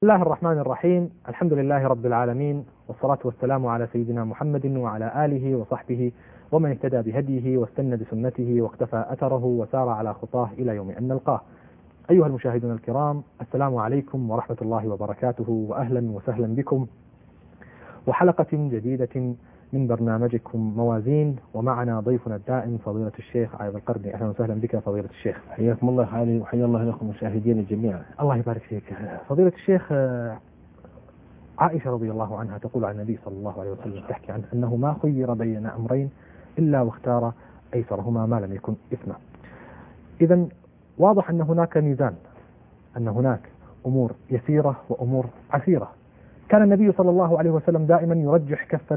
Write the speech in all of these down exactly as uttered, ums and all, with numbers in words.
بسم الله الرحمن الرحيم. الحمد لله رب العالمين، والصلاة والسلام على سيدنا محمد وعلى آله وصحبه ومن اهتدى بهديه واستنى بسنته واقتفى أثره وسار على خطاه إلى يوم أن نلقاه. أيها المشاهدون الكرام، السلام عليكم ورحمة الله وبركاته، وأهلا وسهلا بكم وحلقة جديدة من برنامجكم موازين، ومعنا ضيفنا الدائم فضيلة الشيخ عايض القرني. أهلا وسهلا بك فضيلة الشيخ. حياكم الله حالي وحيا الله لكم مشاهدين جميعا. الله يبارك فيك فضيلة الشيخ. عائشة رضي الله عنها تقول عن النبي صلى الله عليه وسلم، تحكي عنه أنه ما خير بين أمرين إلا واختار أيسرهما ما لم يكن إثما. إذن واضح أن هناك ميزان، أن هناك أمور يسيرة وأمور عسيرة. كان النبي صلى الله عليه وسلم دائما يرجح كفة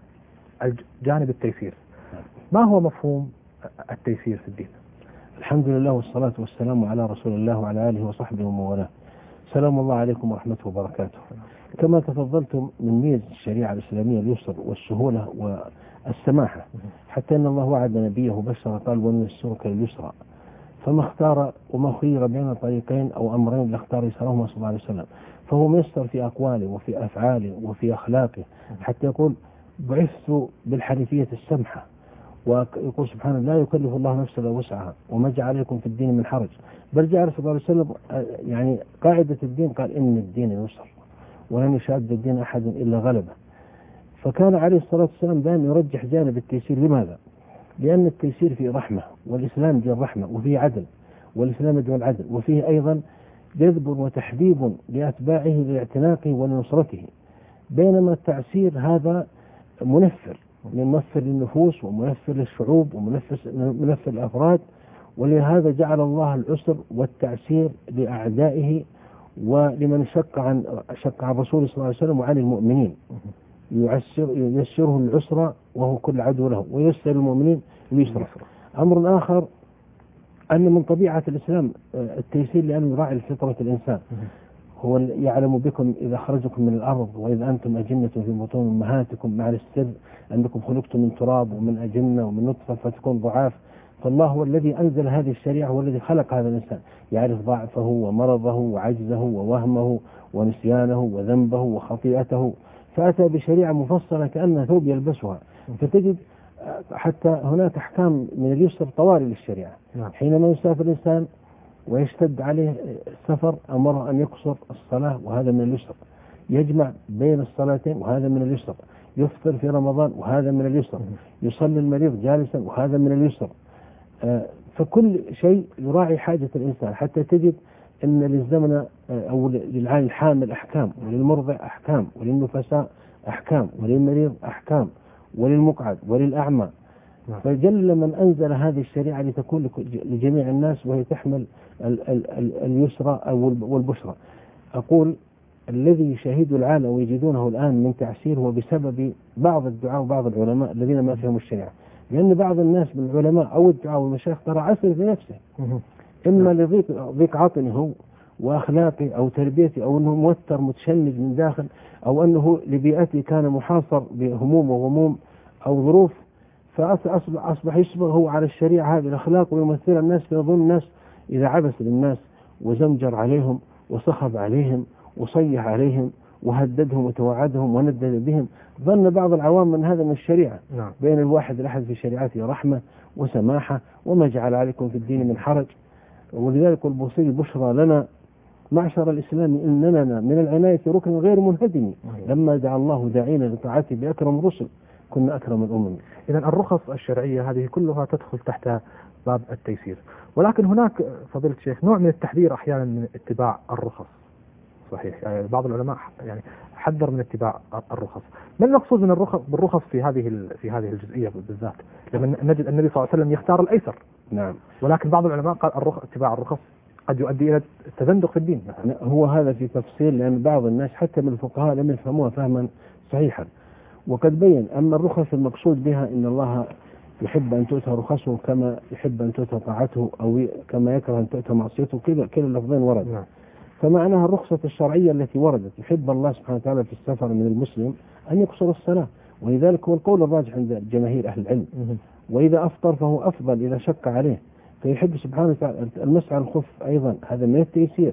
جانب التيسير. ما هو مفهوم التيسير في الدين؟ الحمد لله والصلاة والسلام على رسول الله وعلى آله وصحبه ومن والاه. سلام الله عليكم ورحمته وبركاته. كما تفضلتم من ميز الشريعة الإسلامية اليسر والسهولة والسماحة، حتى أن الله وعد نبيه بشر قال ونيسرك لليسرى، فما اختار وما خير بين طريقين أو أمرين لاختار يسرهما صلى الله عليه وسلم. فهو ميسر في أقواله وفي أفعاله وفي أخلاقه، حتى يقول بعثت بالحنيفية السمحة، ويقول سبحانه لا يكلف الله نفسا الا وسعها وما جعل عليكم في الدين من حرج، بل جعل صلى الله عليه وسلم يعني قاعدة الدين قال إن الدين يسر ولن يشاد الدين أحد إلا غلبه. فكان عليه الصلاة والسلام دائما يرجح جانب التيسير. لماذا؟ لأن التيسير فيه رحمة، والإسلام دين رحمة وفيه عدل، والإسلام دين العدل، وفيه أيضا جذب وتحبيب لأتباعه لاعتناقه ونصرته، بينما التعسير هذا منفر، منفر للنفوس ومنفر للشعوب ومنفر للأفراد. ولهذا جعل الله العسر والتعسير لأعدائه ولمن شق عن شق عن رسوله صلى الله عليه وسلم وعن المؤمنين. يعسر ييسره العسر وهو كل عدو له، ويسر المؤمنين اليسر. أمر آخر أن من طبيعة الإسلام التيسير، لأنه يراعي فطرة الإنسان. هو يعلم بكم إذا خرجكم من الأرض وإذا أنتم أجنة في بطون أمهاتكم مع السر أنكم خلقتم من تراب ومن أجنة ومن نطفة فتكون ضعاف. فالله هو الذي أنزل هذه الشريعة، هو الذي خلق هذا الإنسان، يعرف ضعفه ومرضه وعجزه ووهمه ونسيانه وذنبه وخطيئته، فأتى بشريعة مفصلة كأنها ثوب يلبسها. فتجد حتى هناك أحكام من اليسر طوارئ للشريعة. حينما يسافر الإنسان ويشتد عليه السفر أمره أن يقصر الصلاة، وهذا من اليسر. يجمع بين الصلاتين، وهذا من اليسر. يفطر في رمضان، وهذا من اليسر. يصلي المريض جالسا، وهذا من اليسر. فكل شيء يراعي حاجة الإنسان، حتى تجد أن للزمن أو للعين الحامل أحكام، وللمرضع أحكام، وللنفساء أحكام، وللمريض أحكام، وللمقعد وللأعمى. فجل من أنزل هذه الشريعة لتكون لجميع الناس، وهي تحمل اليسرى والبشرى. أقول الذي يشاهد العالم ويجدونه الآن من تعسير هو بسبب بعض الدعاء وبعض العلماء الذين ما فهموا الشريعة. لأن بعض الناس من العلماء أو الدعاء والمشايخ ترى عسر في نفسه، إما لضيق ضيق عاطنه هو وأخلاقه أو تربيته، أو أنه موتر متشنج من داخل، أو أنه لبيئته كان محاصر بهموم وغموم أو ظروف، فأصبح أصبح يشبه هو على الشريعة هذه الأخلاق ويمثل الناس. فيظن الناس إذا عبس للناس وزمجر عليهم وصخب عليهم وصيح عليهم وهددهم وتوعدهم وندد بهم، ظن بعض العوام من هذا من الشريعة. نعم. بين الواحد الأحد في شريعته رحمة وسماحة، وما جعل عليكم في الدين من حرج. ولذلك البوصيري بشرى لنا معشر الإسلام إننا من العناية ركن غير منهدم، لما دعا الله داعينا لطاعته بأكرم الرسل كنا أكرم الأمم. إذن الرخص الشرعية هذه كلها تدخل تحت باب التيسير، ولكن هناك فضيلة الشيخ نوع من التحذير أحيانا من اتباع الرخص. صحيح، يعني بعض العلماء يعني حذر من اتباع الرخص. ما المقصود من الرخص بالرخص في هذه في هذه الجزئية بالذات؟ لما نجد النبي صلى الله عليه وسلم يختار الأيسر. نعم. ولكن بعض العلماء قال الرخص اتباع الرخص قد يؤدي إلى التزندق في الدين. هو هذا في تفصيل، لأن بعض الناس حتى من الفقهاء لم يفهموها فهما صحيحا. وقد بين أما الرخص المقصود بها إن الله يحب أن تؤتى رخصه كما يحب أن تؤتى طاعته، أو كما يكره أن تؤتى معصيته، كذا كلا اللفظين ورد. نعم. فمعناها الرخصة الشرعية التي وردت. يحب الله سبحانه وتعالى في السفر من المسلم أن يقصر الصلاة، ولذلك هو القول الراجح عند جماهير أهل العلم. وإذا أفطر فهو أفضل إذا شق عليه، فيحب سبحانه وتعالى المسح على الخف أيضا، هذا من التيسير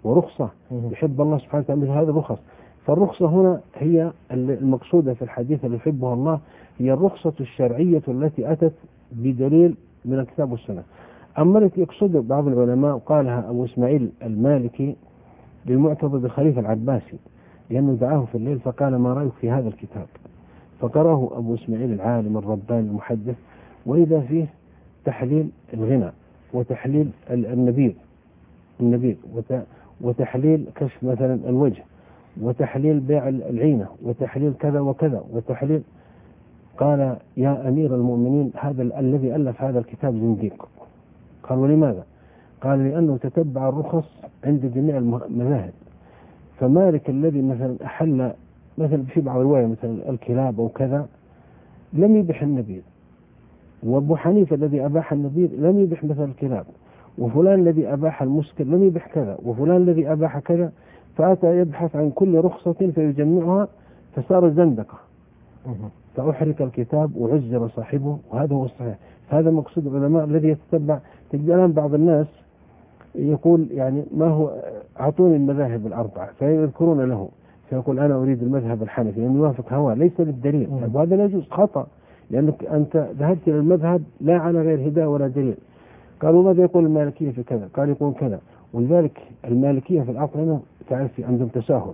ورخصة يحب الله سبحانه وتعالى مثل هذه الرخص. فالرخصة هنا هي المقصودة في الحديث اللي يحبها الله، هي الرخصة الشرعية التي أتت بدليل من الكتاب والسنة. أما التي يقصد بعض العلماء وقالها أبو إسماعيل المالكي للمعتضد الخليفة العباسي، لأنه دعاه في الليل فقال ما رأيك في هذا الكتاب؟ فقرأه أبو إسماعيل العالم الرباني المحدث، وإذا فيه تحليل الغنى وتحليل النبيذ النبيذ وتحليل كشف مثلا الوجه وتحليل بيع العينة وتحليل كذا وكذا وتحليل. قال يا أمير المؤمنين هذا الذي ألف هذا الكتاب زنديق. قال ولماذا؟ قال لأنه تتبع الرخص عند جميع المذاهب. فمالك الذي مثلا أحل مثلا في بعض الرواية مثلا الكلاب أو كذا لم يبح النبيذ، وأبو حنيفة الذي أباح النبيذ لم يبح مثل الكلاب، وفلان الذي أباح المسكر لم يبح كذا، وفلان الذي أباح كذا، فأتى يبحث عن كل رخصة فيجمعها فصار زندقة، فأحرق الكتاب وعزر صاحبه، وهذا هو الصحيح. هذا مقصود العلماء الذي يتتبع. تجد الآن بعض الناس يقول يعني ما هو أعطوني المذاهب الأربعة فيذكرون له، فيقول أنا أريد المذهب الحنفي لأنه يوافق هواه ليس للدليل، وهذا لا يجوز، خطأ، لأنك أنت ذهبت إلى المذهب لا على غير هداية ولا دليل. قالوا ماذا يقول المالكية في كذا؟ قال يقول كذا. ولذلك المالكية في الأطعمة تعرف عندهم تساهل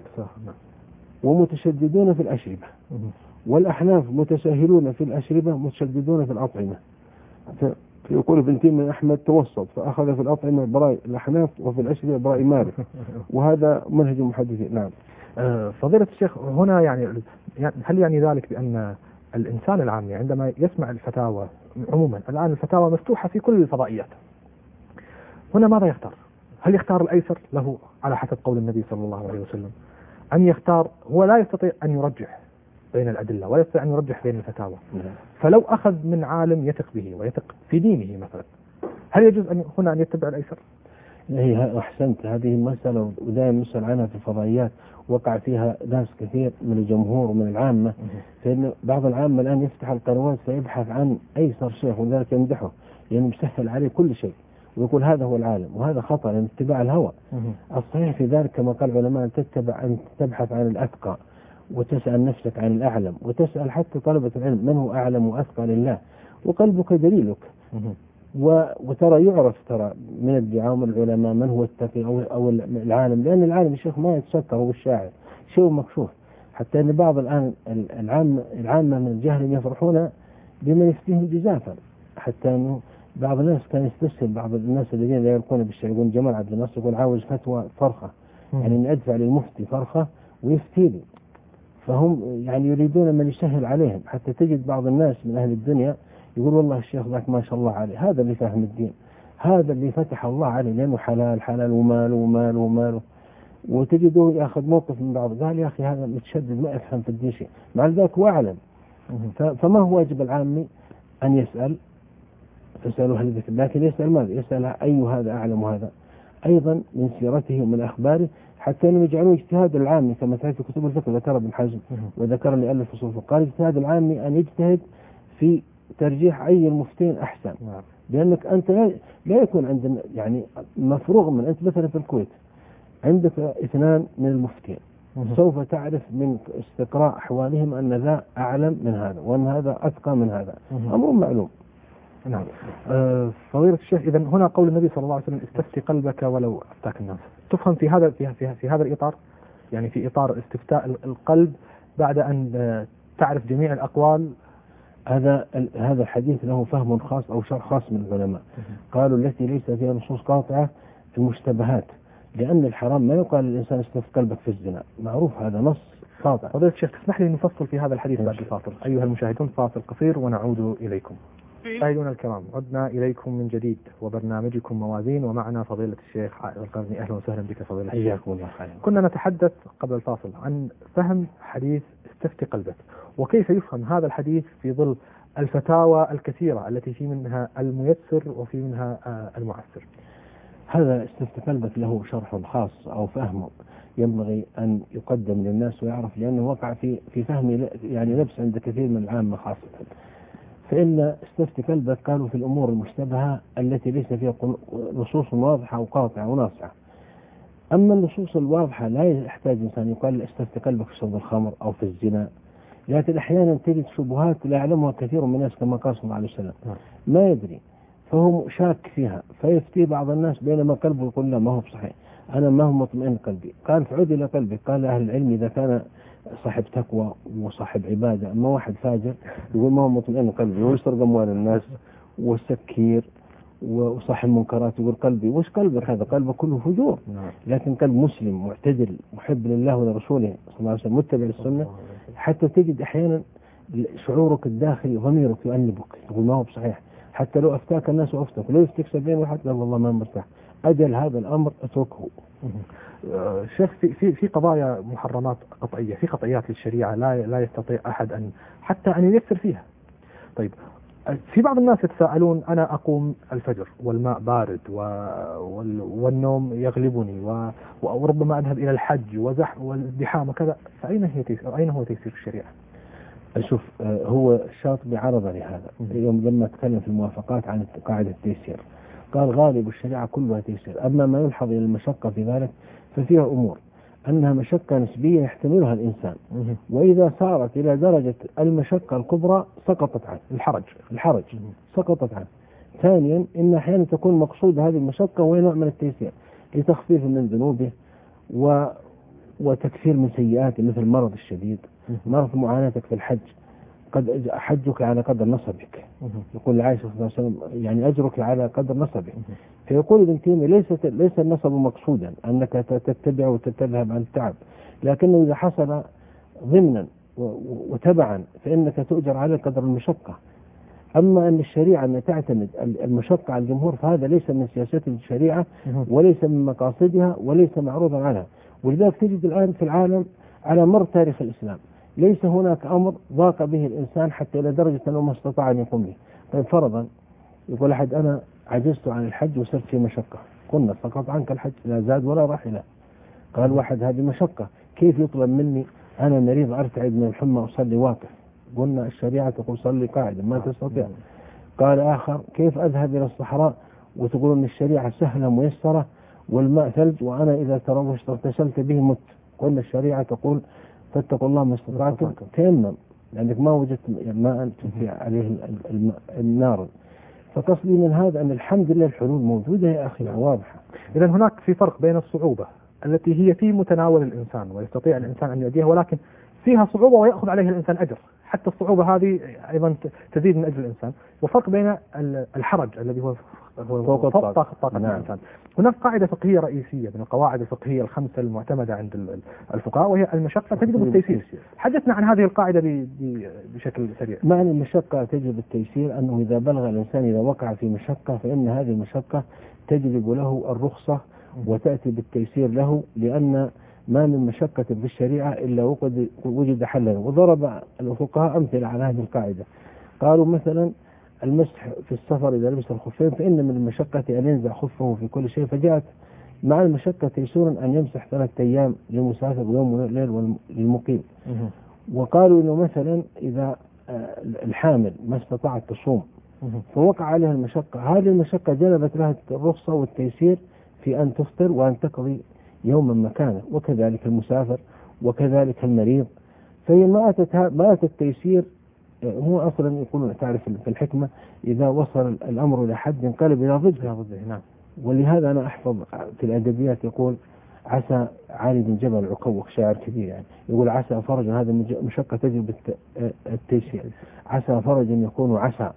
ومتشددون في الأشربة، والأحناف متساهلون في الأشربة متشددون في الأطعمة. فيقول ابن تيمية من أحمد توسط فأخذ في الأطعمة براء الأحناف وفي الأشربة براء مالك، وهذا منهج المحدثين. نعم. فضيلة الشيخ هنا يعني هل يعني ذلك بأن الإنسان العامي عندما يسمع الفتاوى عموما، الآن الفتاوى مفتوحة في كل الفضائيات، هنا ماذا يختار؟ هل يختار الأيسر له على حسب قول النبي صلى الله عليه وسلم، أم يختار هو لا يستطيع أن يرجح بين الأدلة ولا يستطيع أن يرجح بين الفتاوى، فلو أخذ من عالم يثق به ويثق في دينه مثلا، هل يجوز أن هنا أن يتبع الأيسر؟ هي أحسنت، هذه مسألة ودائما نسأل عنها في الفضائيات، وقع فيها ناس كثير من الجمهور ومن العامة، فإن بعض العامة الآن يفتح القنوات فيبحث عن أيسر شيخ وذلك يمدحه لأنه مسهل عليه كل شيء ويقول هذا هو العالم، وهذا خطأ لأن اتباع الهوى. الصحيح في ذلك كما قال العلماء أن تتبع أن تبحث عن الأتقى وتسأل نفسك عن الأعلم، وتسأل حتى طلبة العلم من هو أعلم وأتقى لله، وقلبك دليلك. وترى يعرف ترى من الدعاء من العلماء من هو التقي أو, أو العالم، لأن العالم الشيخ ما يتستر هو الشاعر شيء مكشوف، حتى أن بعض الآن العامة العامة من الجهل يفرحون بمن يفتيهم جزافا، حتى أنه بعض الناس كان يستسهل بعض الناس الذين لا يلقون بالشيء، يقول جمال عبد الناصر يقول عاوز فتوى فرخة، يعني أن أدفع للمفتي فرخة ويفتيني، فهم يعني يريدون من يسهل عليهم. حتى تجد بعض الناس من أهل الدنيا يقول والله الشيخ ذاك ما شاء الله عليه، هذا اللي فاهم الدين، هذا اللي فتح الله عليه لأنه حلال حلال وماله وماله وماله، وتجده يأخذ موقف من بعض، قال يا أخي هذا متشدد ما يفهم في الدين شيء، مع ذلك هو أعلم. فما هو واجب العامي أن يسأل، فسألوا أهل الذكر، لكن يسأل ماذا؟ يسأل أي هذا أعلم وهذا، أيضا من سيرته ومن أخباره، حتى أنهم يجعلون اجتهاد العامي كما تعرف في كتب الفقه، ذكر ابن حزم وذكر اللي ألف فصول الفقه، قال اجتهاد العامي أن يجتهد في ترجيح أي المفتين أحسن، لأنك أنت لا يكون عندنا يعني مفروغ من، أنت مثلا في الكويت عندك اثنان من المفتين، سوف تعرف من استقراء أحوالهم أن ذا أعلم من هذا وأن هذا أتقى من هذا، أمر معلوم. نعم. أه فضيلة الشيخ، إذن هنا قول النبي صلى الله عليه وسلم استفتي قلبك ولو أفتاك الناس، تفهم في هذا في, في, في هذا الإطار، يعني في إطار استفتاء القلب بعد أن تعرف جميع الأقوال. هذا هذا الحديث له فهم خاص أو شرح خاص من العلماء، قالوا التي ليس فيها نصوص قاطعة المشتبهات، لأن الحرام ما يقال للإنسان استفتي قلبك في الزنا، معروف هذا نص قاطع. فضيلة الشيخ تسمح لي نفصل في هذا الحديث بعد الفاصل. أيها المشاهدون فاصل قصير ونعود إليكم. مشاهدينا الكرام، عدنا إليكم من جديد وبرنامجكم موازين، ومعنا فضيلة الشيخ عائل القرني. أهلا وسهلا بك فضيلة الشيخ. حياكم الله خير. كنا نتحدث قبل الفاصل عن فهم حديث استفتي قلبك، وكيف يفهم هذا الحديث في ظل الفتاوى الكثيرة التي في منها الميسر وفي منها المعسر. هذا استفتي قلبك له شرح خاص أو فهم ينبغي أن يقدم للناس ويعرف، لأنه وقع في في فهم يعني لبس عند كثير من العامة خاصة. فإن استفتي قلبك قالوا في الأمور المشتبهة التي ليس فيها نصوص واضحة وقاطعة وناصعة. أما النصوص الواضحة لا يحتاج إنسان يقال استفتي قلبك في شرب الخمر أو في الزنا، لكن أحيانا تجد شبهات لا يعلمها كثير من الناس كما قال صلى الله عليه وسلم، ما يدري فهو شاك فيها فيفتي بعض الناس بينما قلبه يقول لا ما هو بصحيح، أنا ما هو مطمئن قلبي. قال فعود إلى قلبي. قال أهل العلم إذا كان صاحب تقوى وصاحب عبادة، أما واحد فاجر يقول ما هو مطمئن قلبي ويسرق أموال الناس وسكير وصاحب منكرات يقول قلبي، وش قلبك هذا؟ قلبك كله فجور. لكن قلب مسلم معتدل محب لله ولرسوله صلى الله عليه وسلم متبع السنة، حتى تجد أحيانا شعورك الداخلي ضميرك يؤنبك تقول ما هو بصحيح، حتى لو أفتاك الناس وأفتك لو يفتك سبعين واحد قال والله ما مرتاح، أجل هذا الأمر أتركه. شيخ في في في قضايا محرمات قطعية، في قطعيات للشريعة لا لا يستطيع أحد أن حتى أن ييسر فيها. طيب في بعض الناس يتساءلون أنا أقوم الفجر والماء بارد والنوم يغلبني وربما أذهب إلى الحج وزح والزحام وكذا، فأين هي تيسير؟ أين هو تيسير الشريعة؟ أشوف هو الشاطبي عرض لهذا اليوم لما تكلم في الموافقات عن قاعدة التيسير، قال غالب الشريعة كلها تيسير، أما ما يلحظ إلى المشقة في ذلك ففيها أمور أنها مشقة نسبية يحتملها الإنسان، وإذا صارت إلى درجة المشقة الكبرى سقطت عنه الحرج الحرج سقطت عنه. ثانيا إن أحيانا تكون مقصود هذه المشقة وهي نوع من التيسير لتخفيف من ذنوبه و وتكثير من سيئاته، مثل المرض الشديد، مرض معاناتك في الحج، قد حجك على قدر نصبك، يقول عائشة صلى الله عليه وسلم يعني أجرك على قدر نصبك. فيقول ابن تيمية ليس ليس النصب مقصودا أنك تتبع وتتذهب عن التعب، لكنه إذا حصل ضمنا وتبعا فإنك تؤجر على قدر المشقة. أما أن الشريعة أن تعتمد المشقة على الجمهور فهذا ليس من سياسة الشريعة وليس من مقاصدها وليس معروضا عنها. ولذلك تجد الآن في العالم على مر تاريخ الإسلام ليس هناك أمر ضاق به الإنسان حتى إلى درجة أنه ما استطاع أن يقوم به. طيب فرضا يقول أحد أنا عجزت عن الحج وصرت في مشقة، قلنا سقط عنك الحج لا زاد ولا راحلة. قال واحد هذه مشقة، كيف يطلب مني أنا مريض أرتعد من الحمى أصلي واقف؟ قلنا الشريعة تقول صلي قاعدا ما تستطيع. قال آخر كيف أذهب إلى الصحراء وتقول أن الشريعة سهلة ميسرة والماء ثلج وأنا إذا تروشت اغتسلت به مت؟ قلنا الشريعة تقول فاتقوا الله ما استطعتم تيمم لأنك ما وجدت ماء تنفي عليه النار. فقصدي من هذا أن الحمد لله الحلول موجودة يا أخي واضحة. إذا هناك في فرق بين الصعوبة التي هي في متناول الإنسان ويستطيع الإنسان أن يؤديها ولكن فيها صعوبة ويأخذ عليها الإنسان أجر، حتى الصعوبة هذه أيضا تزيد من أجر الإنسان، وفرق بين الحرج الذي هو فوق طاقة نعم. الإنسان. هناك قاعدة فقهية رئيسية من القواعد الفقهية الخمسة المعتمدة عند الفقهاء وهي المشقة تجلب التيسير. حدثنا عن هذه القاعدة بشكل سريع. معنى المشقة تجلب التيسير أنه إذا بلغ الإنسان إذا وقع في مشقة فإن هذه المشقة تجلب له الرخصة وتأتي بالتيسير له، لأن ما من مشقة في الشريعة إلا وقد وجد حلا. وضرب الفقهاء أمثلة على هذه القاعدة، قالوا مثلا المسح في السفر إذا لبس الخفين فإن من المشقة أن ينزع خفه في كل شيء، فجاءت مع المشقة تيسيرا أن يمسح ثلاثة أيام للمسافر ويوم وليل للمقيم. وقالوا إنه مثلا إذا الحامل ما استطاعت تصوم فوقع عليها المشقة، هذه المشقة جلبت لها الرخصة والتيسير في أن تفطر وأن تقضي يوما مكانه، وكذلك المسافر وكذلك المريض. فهي ما أتت ما أتت التيسير هو أصلا يقولون تعرف في الحكمة إذا وصل الأمر إلى حد انقلب إلى ضده. نعم. ولهذا أنا أحفظ في الأدبيات يقول عسى عالي بن جبل عقوق شاعر كبير يعني يقول عسى فرج هذا مشقة تجلب التيسير، عسى فرج يكون عسى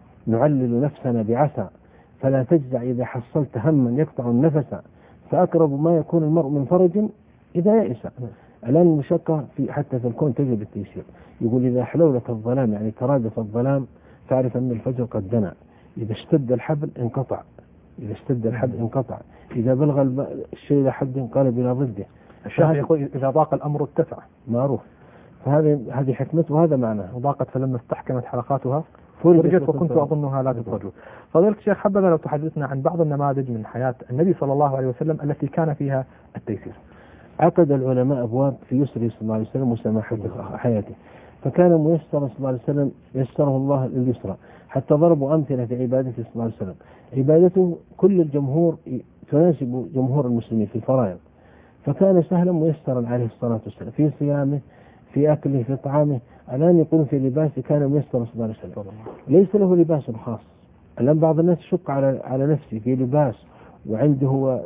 نعلل نفسنا بعسى فلا تجزع إذا حصلت هما يقطع النفس فأقرب ما يكون المرء من فرج إذا يئس. الآن المشقة في حتى في الكون تجلب التيسير. يقول إذا حلولك الظلام يعني ترادف الظلام فاعرف أن الفجر قد دنا، إذا اشتد الحبل انقطع، إذا اشتد الحبل انقطع، إذا بلغ الشيء إلى حد انقلب إلى ضده. الشيخ يقول إذا ضاق الأمر اتسع، معروف. فهذه هذه حكمته وهذا معناه. وضاقت فلما استحكمت حلقاتها فرجت وكنت أظنها لا تفرج. فضيلة الشيخ حبذا لو تحدثنا عن بعض النماذج من حياة النبي صلى الله عليه وسلم التي كان فيها التيسير. عقد العلماء أبواب في يسره صلى الله عليه وسلم وسماحة حياته، فكان ميسر صلى الله عليه وسلم يسره الله لليسرى، حتى ضربوا أمثلة في عبادته صلى الله عليه وسلم. عبادته كل الجمهور تناسب جمهور المسلمين في الفرائض، فكان سهلا ميسرا عليه الصلاة والسلام في صيامه، في أكله، في طعامه. الآن يقول في لباسه كان ميسرا صلى الله عليه وسلم، ليس له لباس خاص. الآن بعض الناس يشق على على نفسه في لباس، وعنده هو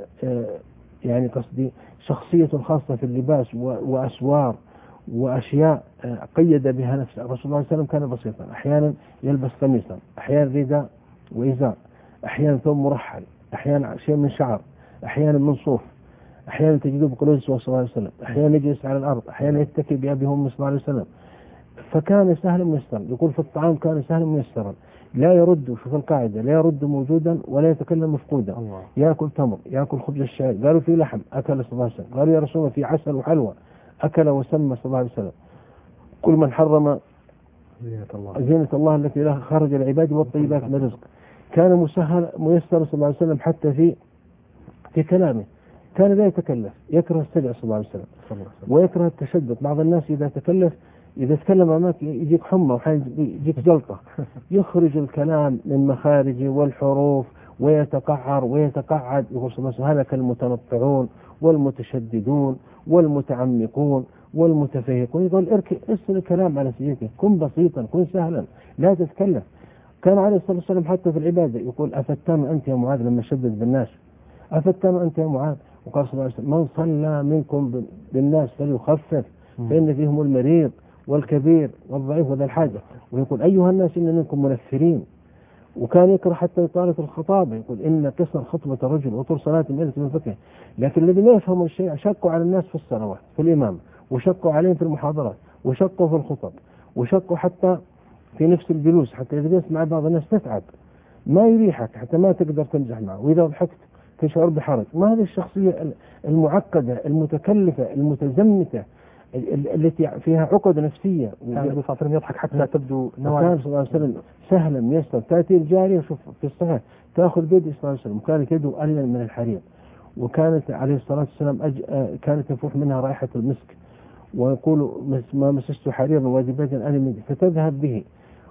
يعني قصدي شخصية خاصة في اللباس وأسوار وأشياء قيد بها نفسه. الرسول صلى الله عليه وسلم كان بسيطا، أحيانا يلبس قميصا، أحيانا رداء وإزار، أحيانا ثوب مرحل، أحيانا شيء من شعر، أحيانا من صوف، أحيانا تجده بقلوس صلى الله عليه وسلم، أحيانا يجلس على الأرض، أحيانا يتكي بأبي هم صلى الله عليه وسلم. فكان سهلا ميسرا. يقول في الطعام كان سهلا ميسرا، لا يرد، شوف القاعدة، لا يرد موجودا ولا يتكلم مفقودا. الله. يأكل تمر، يأكل خبز الشعير، قالوا في لحم أكل صلى الله عليه وسلم، قالوا يا رسول الله في عسل وحلوى أكل وسمى صلى الله عليه وسلم. كل من حرم زينة الله, زينة الله التي لها خرج العباد والطيبات من الرزق. كان مسهل ميسر صلى الله عليه وسلم حتى في في كلامه، كان لا يتكلف، يكره السجع صلى الله عليه وسلم ويكره التشدد. بعض الناس إذا تكلف إذا تكلم أمامك يجيك حمى وحين يجيك جلطة، يخرج الكلام من مخارجه والحروف ويتقعر ويتقعد. يقول صلى الله عليه وسلم هلك المتنطعون والمتشددون والمتعمقون والمتفيهقون. يقول ارسل الكلام على سيدك، كن بسيطا، كن سهلا، لا تتكلف. كان عليه الصلاة والسلام حتى في العبادة يقول أفتان أنت يا معاذ لما شدد بالناس، أفتان أنت يا معاذ. وقال صلى الله عليه وسلم من صلى منكم بالناس فليخفف فإن فيهم المريض والكبير والضعيف وذا الحاجة. ويقول أيها الناس إن منكم منفرين. وكان يكره حتى إطالة الخطابة، يقول إن قصر خطبة الرجل وطول صلاة المئة من فقه. لكن الذي ما يفهم الشيء شقوا على الناس في الصلوات في الإمام، وشقوا عليهم في المحاضرات، وشقوا في الخطب، وشقوا حتى في نفس الجلوس، حتى إذا جلست مع بعض الناس تتعب، ما يريحك، حتى ما تقدر تمزح معه، وإذا ضحكت تشعر بحرج. ما هذه الشخصية المعقدة المتكلفة المتزمتة التي فيها عقد نفسية. كان النبي صلى الله عليه وسلم يضحك حتى تبدو نوايا. كان صلى الله عليه وسلم سهلا ميسر. تأتي الجارية، شوف في الصحيح، تأخذ بيد صلى الله عليه وسلم، وكانت يده ألين من الحرير، وكانت عليه الصلاة والسلام أج... كانت يفوح منها رائحة المسك، ويقول ما مسست حريرا واجبات ألم، فتذهب به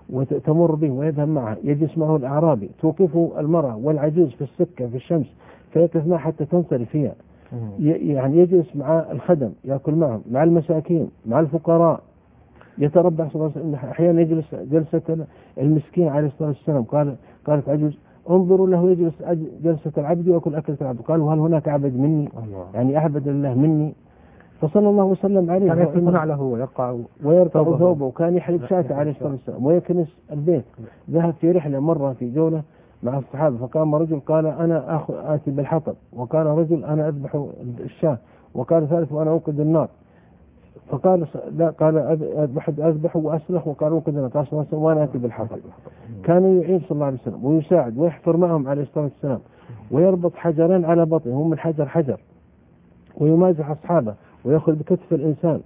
وتمر به ويذهب معه. يجلس معه الأعرابي، توقفه المرأة والعجوز في السكة في الشمس فيقف معه حتى تنصرف فيها. يعني يجلس مع الخدم، يأكل معهم، مع المساكين، مع الفقراء، يتربع صلى الله عليه وسلم. أحيانا يجلس جلسة المسكين عليه الصلاة والسلام، قال قالت عجوز انظروا له يجلس جلسة العبد ويأكل أكلة العبد. قالوا هل هناك عبد مني؟ الله. يعني أعبد الله مني. فصلى الله وسلم عليه، كان يصف نعله ويرقع ويرقع ثوبه، وكان يحلب شاته عليه الصلاة والسلام ويكنس البيت. ذهب في رحلة مرة في جولة مع الصحابة، فقام رجل قال أنا آخذ آتي بالحطب، وقال رجل أنا أذبح الشاة، وقال ثالث وأنا أوقد النار. فقال لا، قال أذبح أذبح وأسلخ، وقال أوقد النار. قال صلى الله عليه وسلم وأنا آتي بالحطب. كان يعين صلى الله عليه وسلم ويساعد ويحفر معهم عليه الصلاة والسلام، ويربط حجرين على بطنه هم من حجر حجر، ويمازح أصحابه ويأخذ بكتف الإنسان.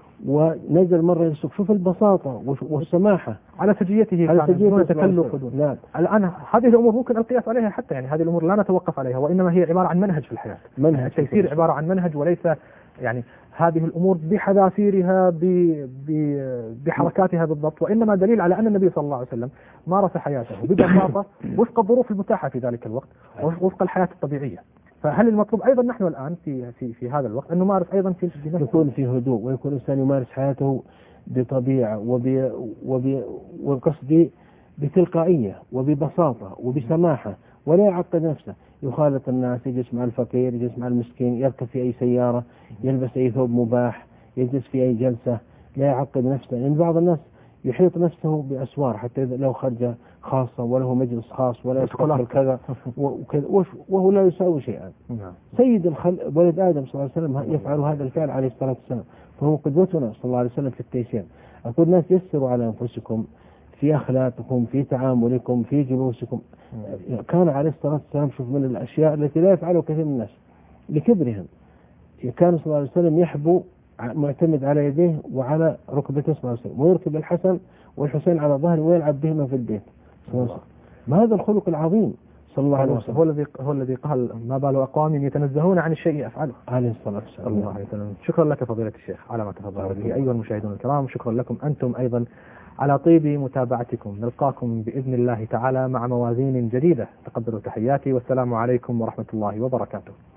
ونزل مرة يسوق، شوف البساطة والسماحة على سجيته، على سجيته دون تكلف ودون. نعم. الآن هذه الأمور ممكن القياس عليها حتى، يعني هذه الأمور لا نتوقف عليها، وإنما هي عبارة عن منهج في الحياة. منهج التيسير عبارة عن منهج، وليس يعني هذه الأمور بحذافيرها بحركاتها بالضبط، وإنما دليل على أن النبي صلى الله عليه وسلم مارس حياته ببساطة وفق الظروف المتاحة في ذلك الوقت وفق الحياة الطبيعية. فهل المطلوب أيضا نحن الآن في في في هذا الوقت أن نمارس أيضا في يكون في هدوء، ويكون الإنسان يمارس حياته بطبيعة وب وب وقصدي بتلقائية وببساطة وبسماحة، ولا يعقد نفسه، يخالط الناس، يجلس مع الفقير، يجلس مع المسكين، يركب في أي سيارة، يلبس أي ثوب مباح، يجلس في أي جلسة، لا يعقد نفسه. لأن بعض الناس يحيط نفسه بأسوار حتى لو خرج خاصة وله مجلس خاص ولا يستقبل كذا وهو لا يساوي شيئا. سيد الخلق ولد آدم صلى الله عليه وسلم يفعل هذا الفعل عليه الصلاة والسلام، فهو قدوتنا صلى الله عليه وسلم في التيسير. أقول الناس يسروا على أنفسكم في أخلاقكم، في تعاملكم، في جلوسكم. كان عليه الصلاة والسلام شوف من الأشياء التي لا يفعلها كثير من الناس لكبرهم، كان صلى الله عليه وسلم يحبو معتمد على يديه وعلى ركبته صلى الله عليه وسلم، ويركب الحسن والحسين على ظهره ويلعب بهما في البيت صلى الله عليه وسلم. ما هذا الخلق العظيم صلى الله عليه وسلم. هو الذي هو الذي قال ما بال أقوام يتنزهون عن الشيء أفعله عليه الصلاة والسلام. الله عليه وسلم. شكرا لك فضيلة الشيخ على ما تفضل به. أيها المشاهدون الكرام، شكرا لكم أنتم أيضا على طيب متابعتكم. نلقاكم بإذن الله تعالى مع موازين جديدة. تقبلوا تحياتي، والسلام عليكم ورحمة الله وبركاته.